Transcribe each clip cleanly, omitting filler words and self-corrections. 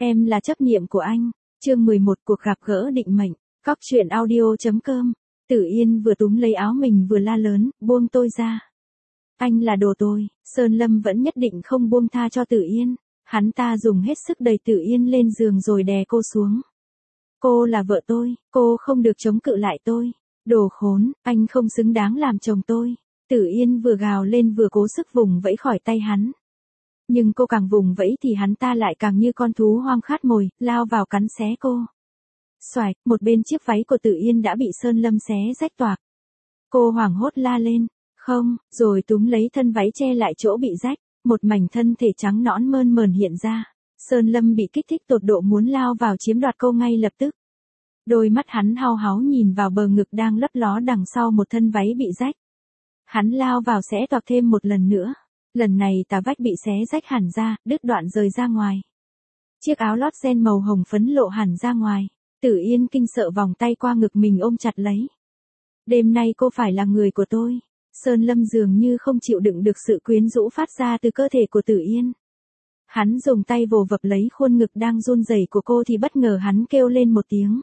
Em là chấp niệm của anh. Chương 11 cuộc gặp gỡ định mệnh. Cóc truyện audio.com. Tử Yên vừa túm lấy áo mình vừa la lớn, buông tôi ra. Anh là đồ tôi. Sơn Lâm vẫn nhất định không buông tha cho Tử Yên. Hắn ta dùng hết sức đẩy Tử Yên lên giường rồi đè cô xuống. Cô là vợ tôi, cô không được chống cự lại tôi. Đồ khốn, anh không xứng đáng làm chồng tôi. Tử Yên vừa gào lên vừa cố sức vùng vẫy khỏi tay hắn. Nhưng cô càng vùng vẫy thì hắn ta lại càng như con thú hoang khát mồi, lao vào cắn xé cô. Xoạch, một bên chiếc váy của Tử Yên đã bị Sơn Lâm xé rách toạc. Cô hoảng hốt la lên, không, rồi túm lấy thân váy che lại chỗ bị rách, một mảnh thân thể trắng nõn mơn mởn hiện ra. Sơn Lâm bị kích thích tột độ muốn lao vào chiếm đoạt cô ngay lập tức. Đôi mắt hắn hao háo nhìn vào bờ ngực đang lấp ló đằng sau một thân váy bị rách. Hắn lao vào xé toạc thêm một lần nữa. Lần này tà vách bị xé rách hẳn ra, đứt đoạn rời ra ngoài. Chiếc áo lót ren màu hồng phấn lộ hẳn ra ngoài. Tử Yên kinh sợ vòng tay qua ngực mình ôm chặt lấy. Đêm nay cô phải là người của tôi. Sơn Lâm dường như không chịu đựng được sự quyến rũ phát ra từ cơ thể của Tử Yên. Hắn dùng tay vồ vập lấy khuôn ngực đang run rẩy của cô thì bất ngờ hắn kêu lên một tiếng.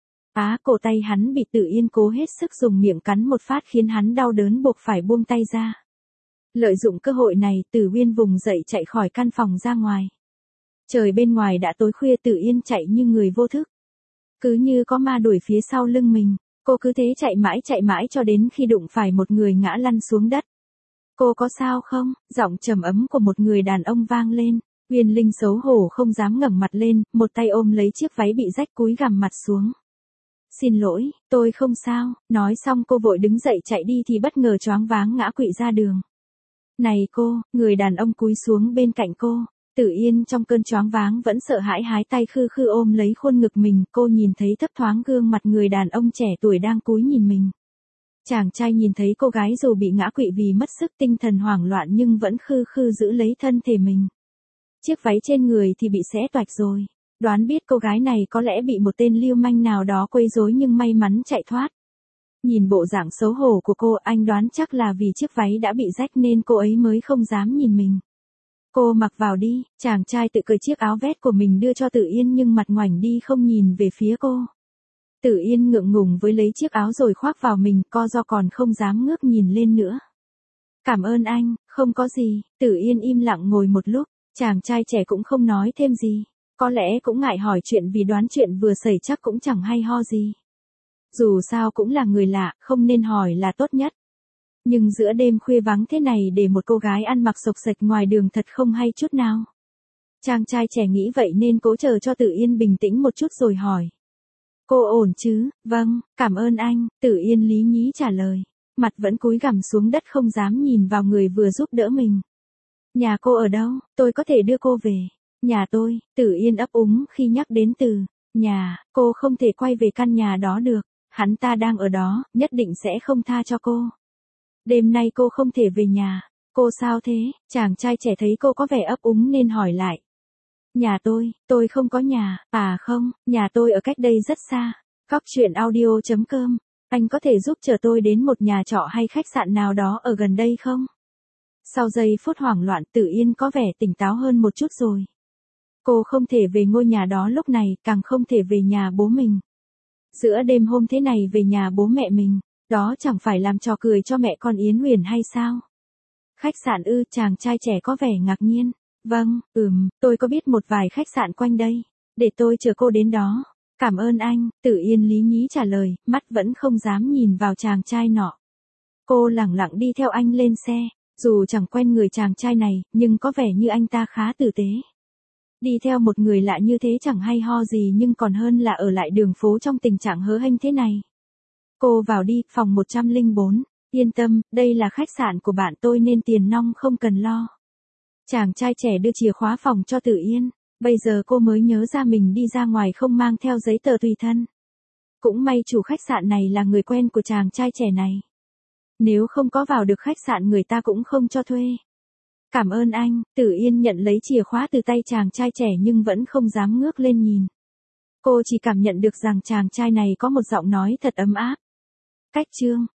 Cổ tay hắn bị Tử Yên cố hết sức dùng miệng cắn một phát khiến hắn đau đớn buộc phải buông tay ra. Lợi dụng cơ hội này, Tử Uyên vùng dậy chạy khỏi căn phòng ra ngoài. Trời bên ngoài đã tối khuya, Tử Yên chạy như người vô thức. Cứ như có ma đuổi phía sau lưng mình, cô cứ thế chạy mãi cho đến khi đụng phải một người ngã lăn xuống đất. Cô có sao không? Giọng trầm ấm của một người đàn ông vang lên. Uyên Linh xấu hổ không dám ngẩng mặt lên, một tay ôm lấy chiếc váy bị rách cúi gằm mặt xuống. Xin lỗi, tôi không sao. Nói xong cô vội đứng dậy chạy đi thì bất ngờ choáng váng ngã quỵ ra đường. Này cô, người đàn ông cúi xuống bên cạnh cô. Tử Yên trong cơn choáng váng vẫn sợ hãi hái tay khư khư ôm lấy khuôn ngực mình. Cô nhìn thấy thấp thoáng gương mặt người đàn ông trẻ tuổi đang cúi nhìn mình. Chàng trai nhìn thấy cô gái dù bị ngã quỵ vì mất sức tinh thần hoảng loạn nhưng vẫn khư khư giữ lấy thân thể mình. Chiếc váy trên người thì bị xé toạch rồi. Đoán biết cô gái này có lẽ bị một tên lưu manh nào đó quấy rối nhưng may mắn chạy thoát. Nhìn bộ dạng xấu hổ của cô, anh đoán chắc là vì chiếc váy đã bị rách nên cô ấy mới không dám nhìn mình. Cô mặc vào đi. Chàng trai tự cởi chiếc áo vest của mình đưa cho Tử Yên nhưng mặt ngoảnh đi không nhìn về phía cô. Tử Yên ngượng ngùng với lấy chiếc áo rồi khoác vào mình, co do còn không dám ngước nhìn lên nữa. Cảm ơn anh, không có gì. Tử Yên im lặng ngồi một lúc, chàng trai trẻ cũng không nói thêm gì. Có lẽ cũng ngại hỏi chuyện vì đoán chuyện vừa xảy chắc cũng chẳng hay ho gì. Dù sao cũng là người lạ, không nên hỏi là tốt nhất. Nhưng giữa đêm khuya vắng thế này để một cô gái ăn mặc xộc xệch ngoài đường thật không hay chút nào. Chàng trai trẻ nghĩ vậy nên cố chờ cho Tử Yên bình tĩnh một chút rồi hỏi. Cô ổn chứ? Vâng, cảm ơn anh. Tử Yên lý nhí trả lời. Mặt vẫn cúi gằm xuống đất không dám nhìn vào người vừa giúp đỡ mình. Nhà cô ở đâu? Tôi có thể đưa cô về. Nhà tôi. Tử Yên ấp úng khi nhắc đến từ nhà. Cô không thể quay về căn nhà đó được. Hắn ta đang ở đó, nhất định sẽ không tha cho cô. Đêm nay cô không thể về nhà. Cô sao thế? Chàng trai trẻ thấy cô có vẻ ấp úng nên hỏi lại. Nhà tôi không có nhà. À không, nhà tôi ở cách đây rất xa. Cóc truyện audio.com. Anh có thể giúp chờ tôi đến một nhà trọ hay khách sạn nào đó ở gần đây không? Sau giây phút hoảng loạn, Tử Yên có vẻ tỉnh táo hơn một chút rồi. Cô không thể về ngôi nhà đó lúc này, càng không thể về nhà bố mình. Giữa đêm hôm thế này về nhà bố mẹ mình, đó chẳng phải làm trò cười cho mẹ con Yến Huyền hay sao? Khách sạn ư? Chàng trai trẻ có vẻ ngạc nhiên. Vâng, tôi có biết một vài khách sạn quanh đây. Để tôi chờ cô đến đó. Cảm ơn anh. Tử Yên lý nhí trả lời, mắt vẫn không dám nhìn vào chàng trai nọ. Cô lẳng lặng đi theo anh lên xe. Dù chẳng quen người chàng trai này, nhưng có vẻ như anh ta khá tử tế. Đi theo một người lạ như thế chẳng hay ho gì nhưng còn hơn là ở lại đường phố trong tình trạng hớ hênh thế này. Cô vào đi, phòng 104. Yên tâm, đây là khách sạn của bạn tôi nên tiền nong không cần lo. Chàng trai trẻ đưa chìa khóa phòng cho Tử Yên. Bây giờ cô mới nhớ ra mình đi ra ngoài không mang theo giấy tờ tùy thân. Cũng may chủ khách sạn này là người quen của chàng trai trẻ này. Nếu không có vào được khách sạn người ta cũng không cho thuê. Cảm ơn anh. Tử Yên nhận lấy chìa khóa từ tay chàng trai trẻ nhưng vẫn không dám ngước lên nhìn. Cô chỉ cảm nhận được rằng chàng trai này có một giọng nói thật ấm áp. Cách chương.